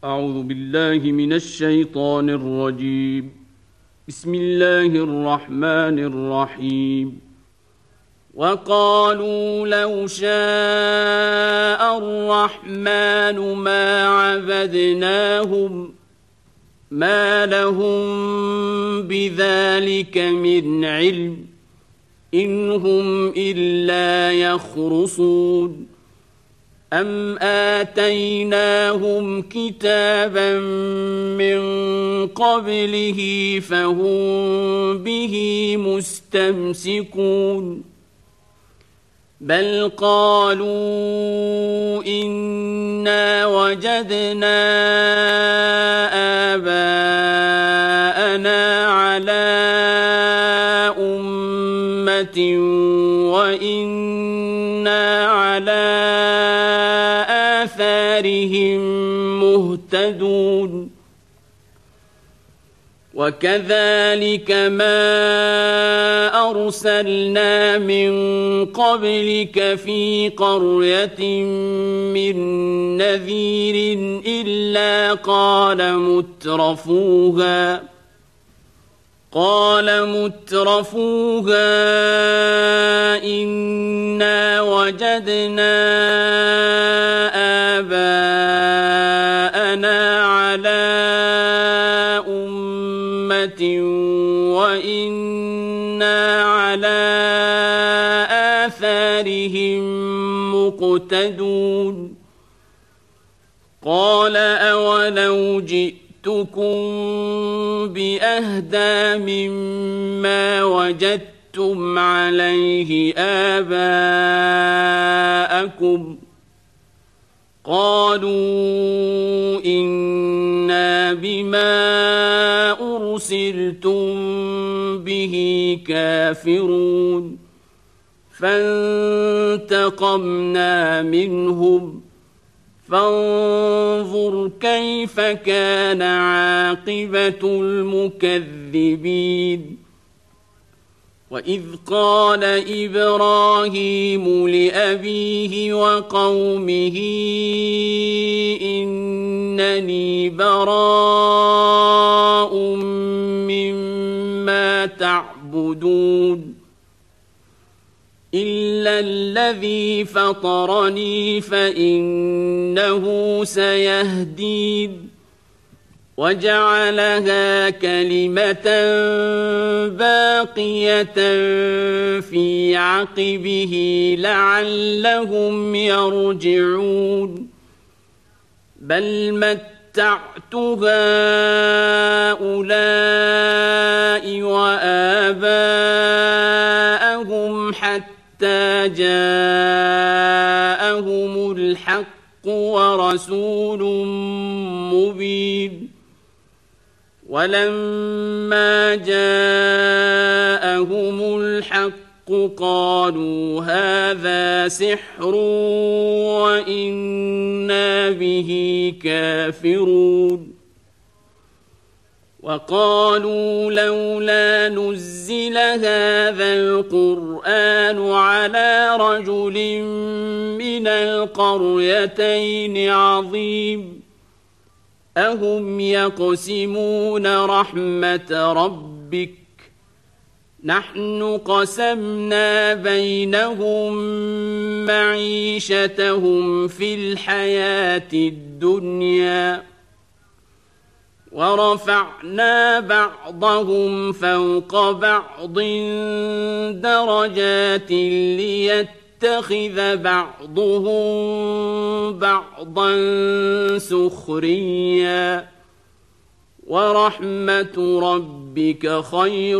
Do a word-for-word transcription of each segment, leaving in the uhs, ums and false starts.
أعوذ بالله من الشيطان الرجيم. بسم الله الرحمن الرحيم. وقالوا لو شاء الرحمن ما عبدناهم ما لهم بذلك من علم إن هم إلا يخرصون. أم آتيناهم كتابا من قبله فهم به مستمسكون. بل قالوا إنا وجدنا آباءنا على أمة وإنا على آثارهم مهتدون. وكذلك ما أرسلنا من قبلك في قرية من نذير إلا قال مترفوها قال مترفوها إنا وجدنا آباءنا على أمة وإنا على آثارهم مقتدون. قال أولو جئتكم بأهدى مما وجدتم عليه آباءكم قالوا إنا بما أرسلتم به كافرون. فانتقمنا منهم فانظر كيف كان عاقبة المكذبين. وإذ قال إبراهيم لأبيه وقومه إنني براء مما تعبدون إلا الذي فطرني فإنه سيهدين. وجعلها كلمة باقية في عقبه لعلهم يرجعون. بل متعت هؤلاء وآباءهم حتى جاءهم الحق ورسول مبين. ولما جاءهم الحق قالوا هذا سحر وإنا به كافرون. وقالوا لولا نزل هذا القرآن على رجل من القريتين عظيم أهم يقسمون رحمة ربك نحن قسمنا بينهم معيشتهم في الحياة الدنيا ورفعنا بعضهم فوق بعض درجات ليتخذ بعضهم بعضا سخريا ورحمة ربك خير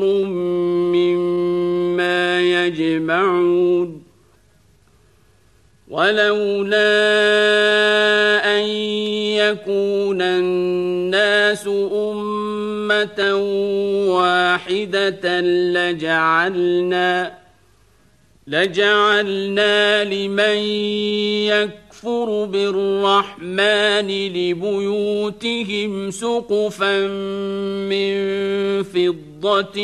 مما يجمعون. ولولا أن يكون الناس أمة واحدة لجعلنا لجعلنا لمن يكفر بالرحمن لبيوتهم سقفا من فضة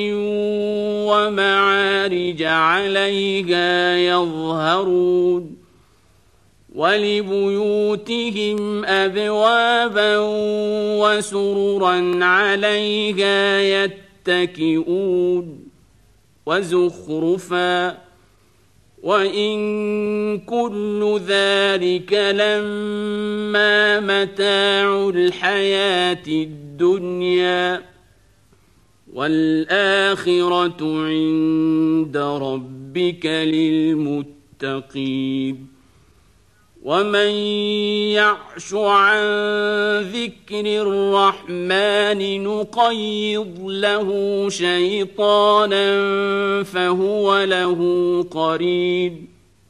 ومعارج عليها يظهرون ولبيوتهم أبوابا وسررا عليها يتكئون وزخرفا وإن كل ذلك لما متاع الحياة الدنيا والآخرة عند ربك للمتقين ومن يعش عن ذكر الرحمن نقيض له شيطانا فهو له قرين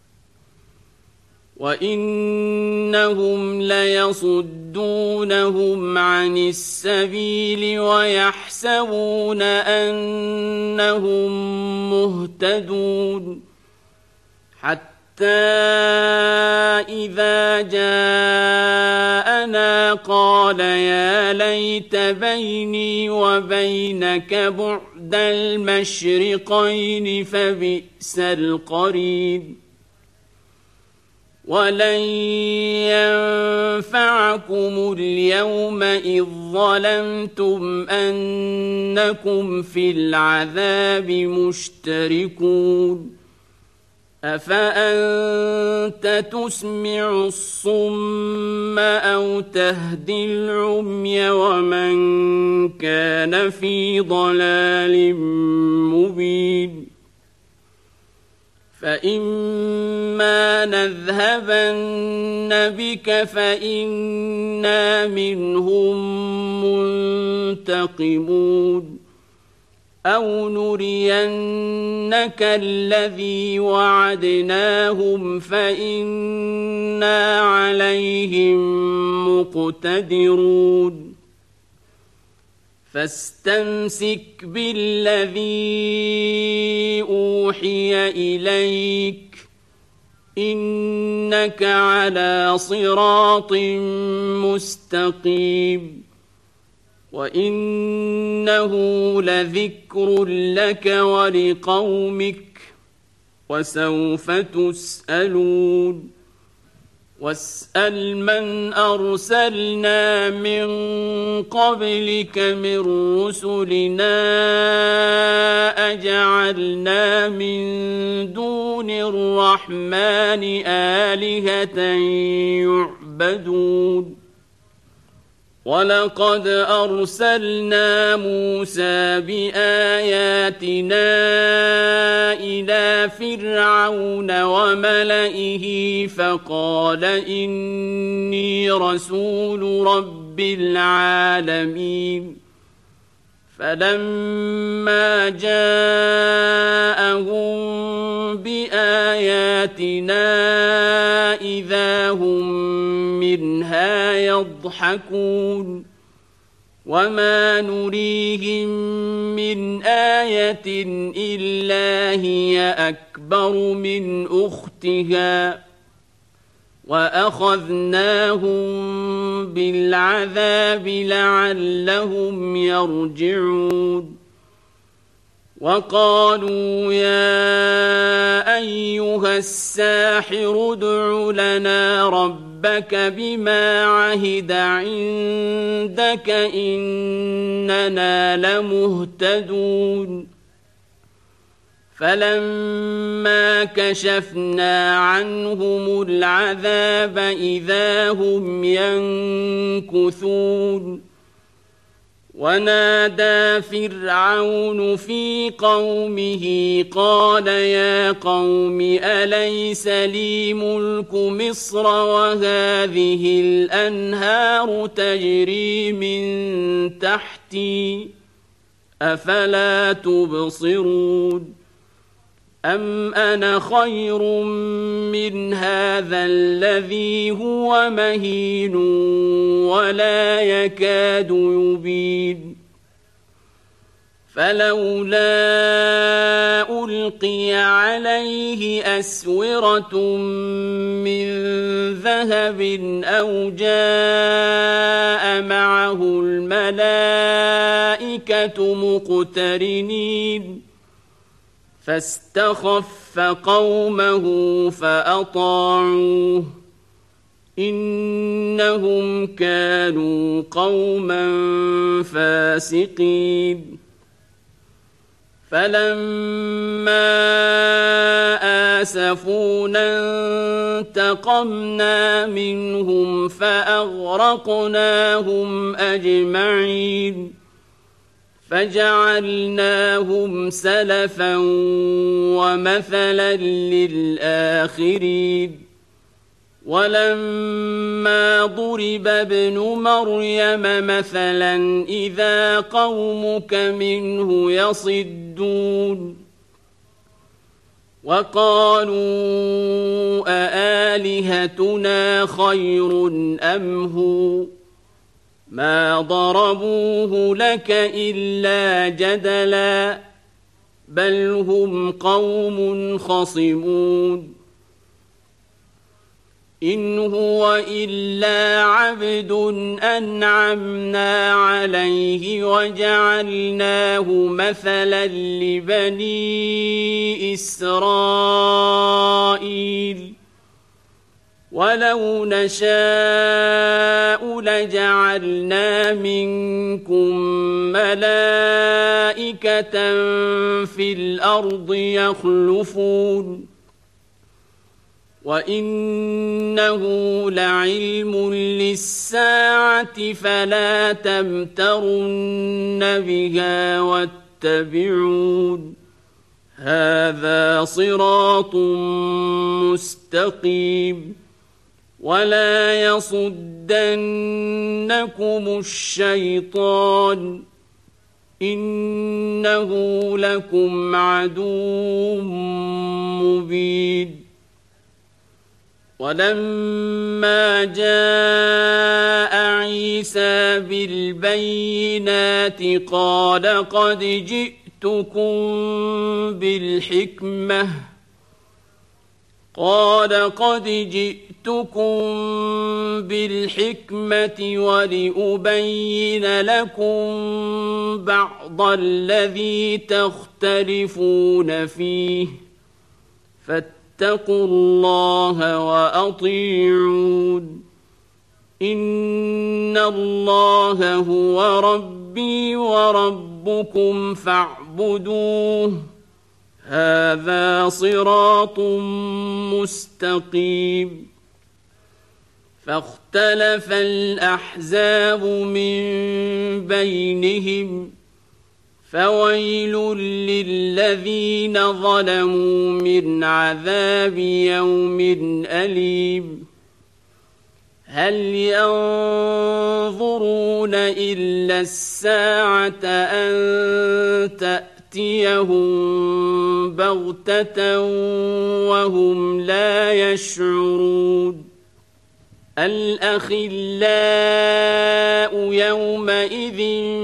وإنهم ليصدونهم عن السبيل ويحسبون أنهم مهتدون حتى إذا جاءنا قال يا ليت بيني وبينك بعد المشرقين فبئس القرين ولن ينفعكم اليوم إذ ظلمتم أنكم في العذاب مشتركون أفأنت تسمع الصم أو تهدي العمي ومن كان في ضلال مبين فإما نذهبن بك فإنا منهم منتقمون أو نرينك الذي وعدناهم فإنا عليهم مقتدرون فاستمسك بالذي أوحي إليك إنك على صراط مستقيم وإنه لذكر لك ولقومك وسوف تسألون واسأل من أرسلنا من قبلك من رسلنا أجعلنا من دون الرحمن آلهة يعبدون ولقد أرسلنا موسى بآياتنا إلى فرعون وملئه فقال إني رسول رب العالمين فلما جاءهم بآياتنا إذا هم منها يضحكون وما نريهم من آية إلا هي أكبر من أختها وأخذناهم بالعذاب لعلهم يرجعون وقالوا يا أيها الساحر ادع لنا ربك بما عهد عندك إننا لمهتدون فلما كشفنا عنهم العذاب إذا هم ينكثون ونادى فرعون في قومه قال يا قوم أليس لي ملك مصر وهذه الأنهار تجري من تحتي أفلا تبصرون أم أنا خير من هذا الذي هو مهين ولا يكاد يبين فلولا ألقي عليه أسورة من ذهب أو جاء معه الملائكة مقترنين فاستخف قومه فأطاعوه إنهم كانوا قوما فاسقين فلما آسفونا انتقمنا منهم فأغرقناهم أجمعين فجعلناهم سلفا ومثلا للآخرين ولما ضرب ابن مريم مثلا إذا قومك منه يصدون وقالوا أآلهتنا خير أم هو ما ضربوه لك إلا جدلا بل هم قوم خصمون إن هو إلا عبد أنعمنا عليه وجعلناه مثلا لبني إسرائيل ولو نشاء لجعلنا منكم ملائكة في الأرض يخلفون وإنه لعلم للساعة فلا تمترن بها واتبعون هذا صراط مستقيم ولا يصدنكم الشيطان إنه لكم عدو مبين ولما جاء عيسى بالبينات قال قد جئتكم بالحكمة قال قد جئتكم بالحكمة ولأبين لكم بعض الذي تختلفون فيه فاتقوا الله وأطيعون إن الله هو ربي وربكم فاعبدوه هذا صراط مستقيم فاختلف الأحزاب من بينهم فويل للذين ظلموا من عذاب يوم أليم هل ينظرون إلا الساعة أن تأتيهم بغتة وهم لا يشعرون الأخلاء يومئذ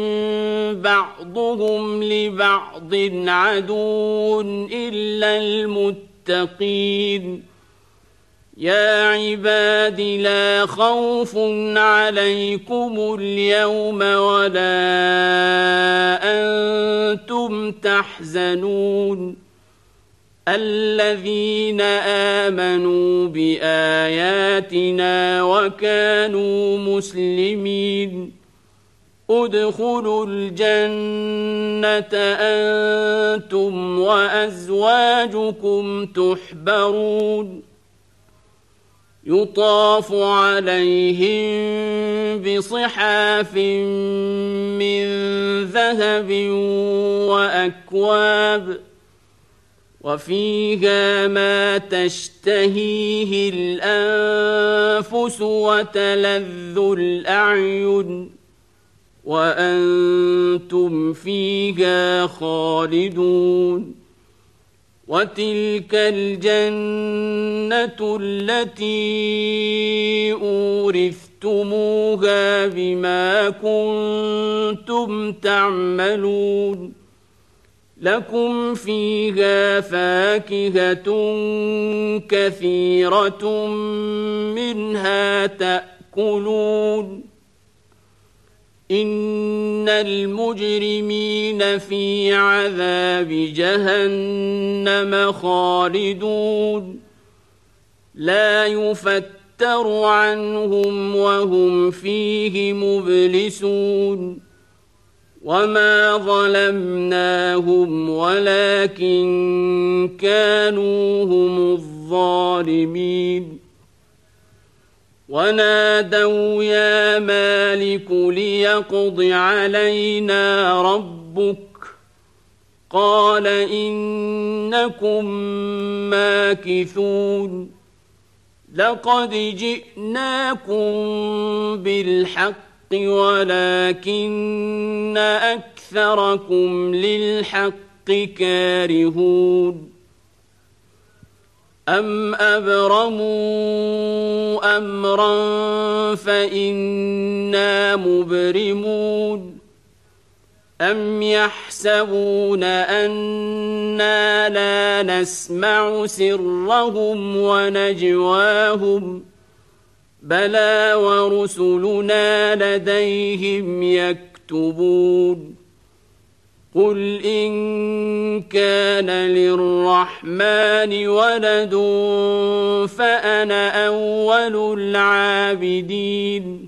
بعضهم لبعض عدو إلا المتقين يا عباد لا خوف عليكم اليوم ولا أنتم تحزنون الذين آمنوا بآياتنا وكانوا مسلمين ادخلوا الجنة أنتم وأزواجكم تحبرون يطاف عليهم بصحاف من ذهب وأكواب وفيها ما تشتهيه الأنفس وتلذ الأعين وأنتم فيها خالدون وتلك الجنة التي أورثتموها بما كنتم تعملون لكم فيها فاكهة كثيرة منها تأكلون إن المجرمين في عذاب جهنم خالدون لا يفتر نتوتر عنهم وهم فيه مبلسون وما ظلمناهم ولكن كانوا هم الظالمين ونادوا يا مالك ليقض علينا ربك قال إنكم ماكثون لقد جئناكم بالحق ولكن أكثركم للحق كارهون أم أبرموا أمرا فإنا مبرمون أم يحسبون أنا لا نسمع سرهم ونجواهم بلى ورسلنا لديهم يكتبون قل إن كان للرحمن ولد فأنا أول العابدين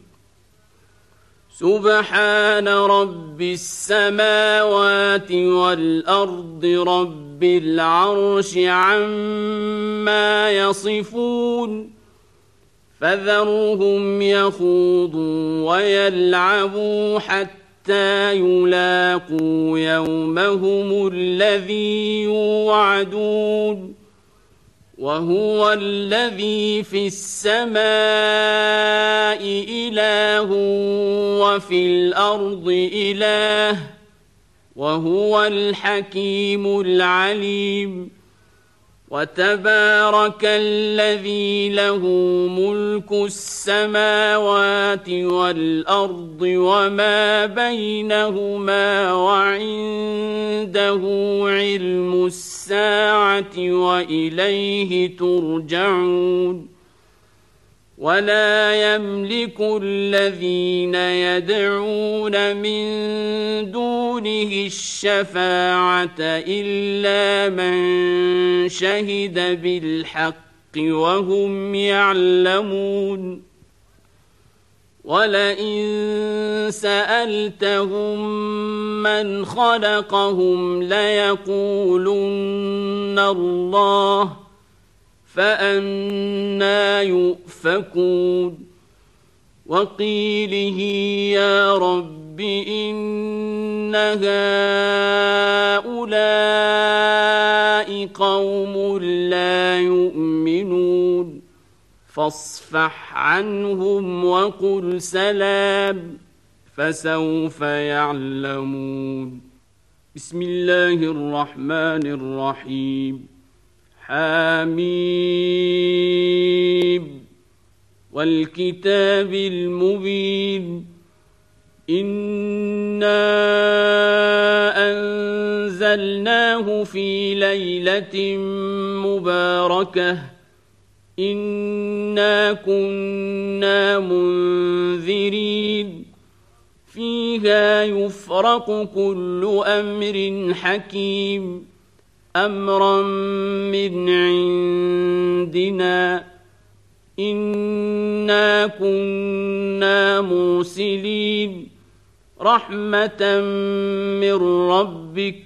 سبحان رب السماوات والأرض رب العرش عما يصفون فذرهم يخوضوا ويلعبوا حتى يلاقوا يومهم الذي يوعدون وهو الذي في السماء إله وفي الأرض إله وهو الحكيم العليم وتبارك الذي له ملك السماوات والأرض وما بينهما وعنده علم الساعة وإليه ترجعون ولا يملك الذين يدعون من دونه الشفاعة إلا من شهد بالحق وهم يعلمون ولئن سألتهم من خلقهم ليقولن الله فأنى يؤفكون وقيله يا رب إن هؤلاء قوم لا يؤمنون فاصفح عنهم وقل سلام فسوف يعلمون بسم الله الرحمن الرحيم حميم والكتاب المبين إنا أنزلناه في ليلة مباركة إنا كنا منذرين فيها يفرق كل أمر حكيم أمرا من عندنا إنا كنا مرسلين رحمة من ربك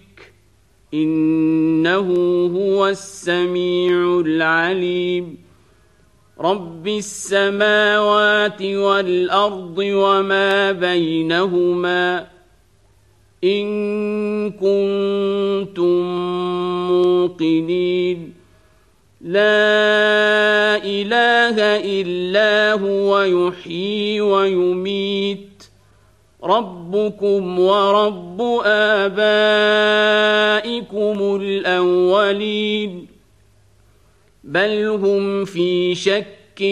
إنه هو السميع العليم رب السماوات والأرض وما بينهما إن كنتم موقنين لا إله إلا هو يحيي ويميت ربكم ورب آبائكم الأولين بل هم في شك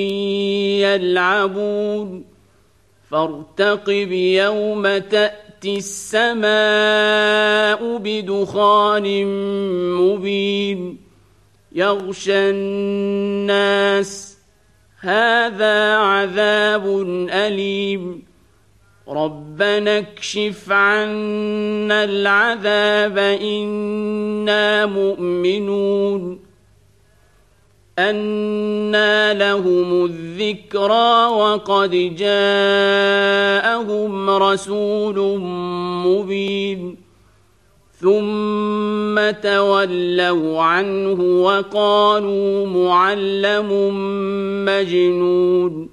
يلعبون فارتقب يوم تأتي السماء بدخان مبين يغشى الناس هذا عذاب أليم ربنا اكشف عنا العذاب إنا مؤمنون أنى لهم الذكرى وقد جاءهم رسول مبين ثم تولوا عنه وقالوا معلم مجنون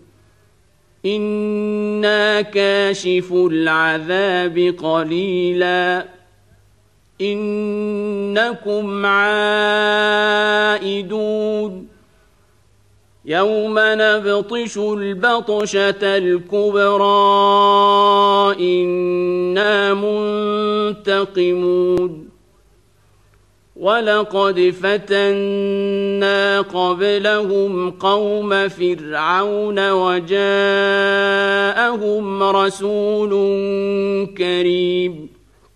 إنا كاشف العذاب قليلا إنكم عائدون يوم نبطش البطشة الكبرى إنا منتقمون ولقد فتنا قبلهم قوم فرعون وجاءهم رسول كريم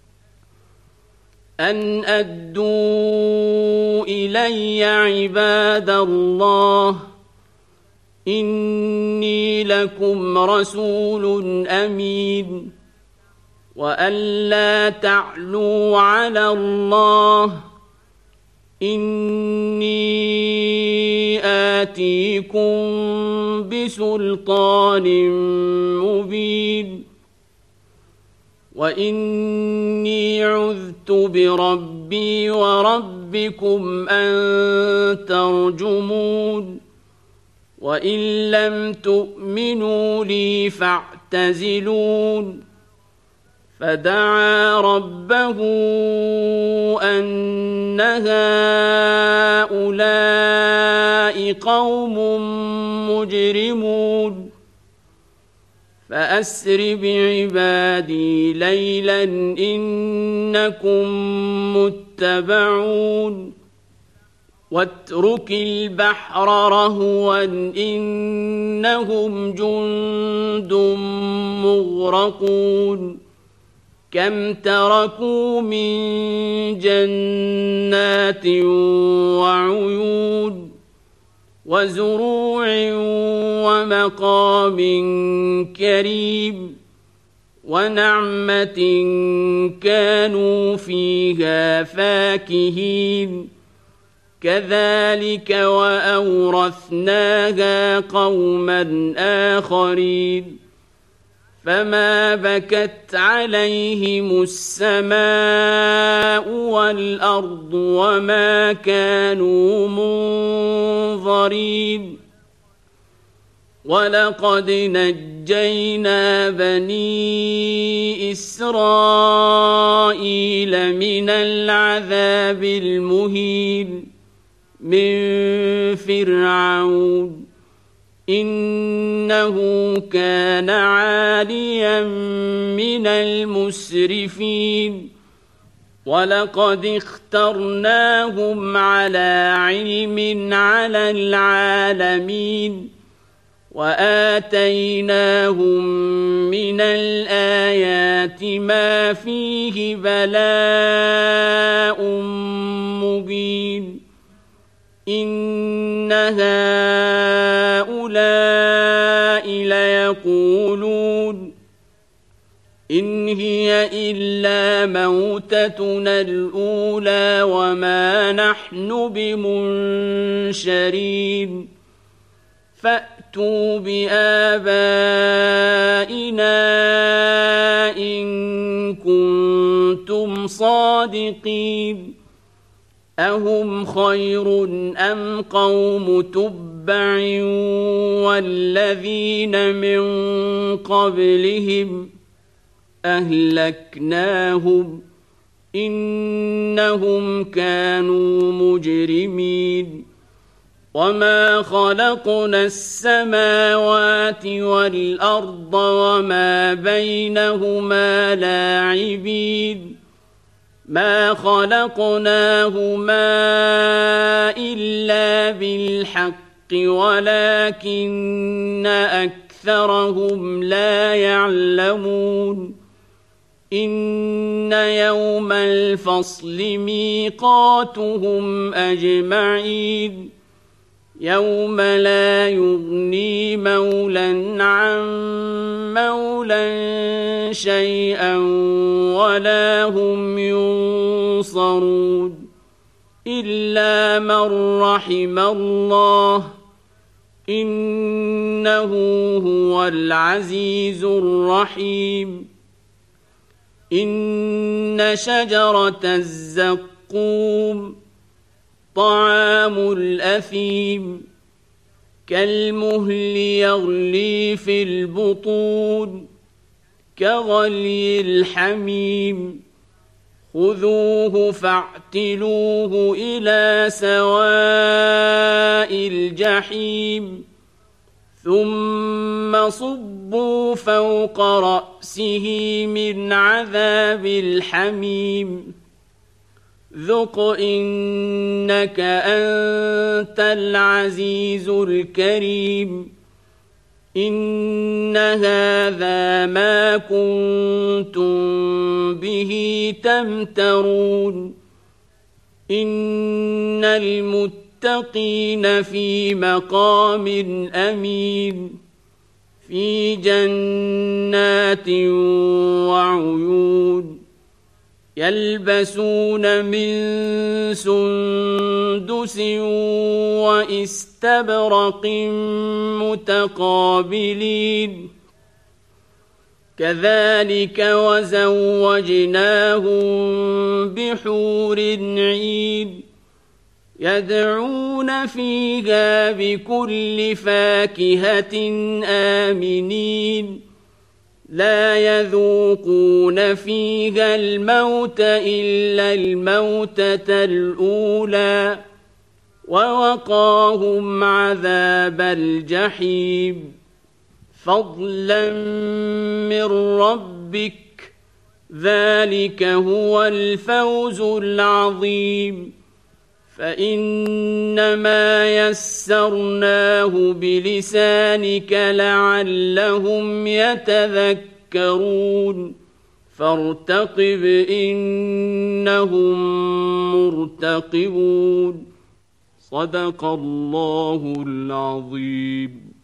أن أدوا إلي عباد الله إني لكم رسول أمين وأن لا تعلوا على الله إني آتيكم بسلطان مبين وإني عذت بربي وربكم أن ترجمون وإن لم تؤمنوا لي فاعتزلون فدعا ربه أن هؤلاء قوم مجرمون فأسر بعبادي ليلا إنكم متبعون واترك البحر رهوا إنهم جند مغرقون كم تركوا من جنات وعيون وزروع ومقام كريم ونعمة كانوا فيها فاكهين كذلك وأورثناها قوما آخرين فما بكت عليهم السماء والأرض وما كانوا منظرين ولقد نجينا بني إسرائيل من العذاب المهين من فرعون إنه كان عاليا من المسرفين ولقد اخترناهم على علم على العالمين وآتيناهم من الآيات ما فيه بلاء مبين إن هؤلاء ليقولون إن هي إلا موتتنا الأولى وما نحن بمنشرين فأتوا بآبائنا إن كنتم صادقين أهم خير أم قوم تبع والذين من قبلهم أهلكناهم إنهم كانوا مجرمين وما خلقنا السماوات والأرض وما بينهما لاعبين ما خلقناهما إلا بالحق ولكن أكثرهم لا يعلمون إن يوم الفصل ميقاتهم أجمعين يوم لا يغني مولى عن مولى شيئا ولا هم ينصرون إلا من رحم الله إنه هو العزيز الرحيم إن شجرة الزقوم طعام الأثيم كالمهل يغلي في البطون كغلي الحميم خذوه فاعتلوه إلى سواء الجحيم ثم صبوا فوق رأسه من عذاب الحميم ذق إنك أنت العزيز الكريم إن هذا ما كنتم به تمترون إن المتقين في مقام أمين في جنات وعيون يلبسون من سندس واستبرق متقابلين كذلك وزوجناهم بحور عين يدعون فيها بكل فاكهة آمنين لا يذوقون فيها الموت إلا الموتة الأولى ووقاهم عذاب الجحيم فضلا من ربك ذلك هو الفوز العظيم فإنما يسرناه بلسانك لعلهم يتذكرون فارتقب إنهم مرتقبون صدق الله العظيم.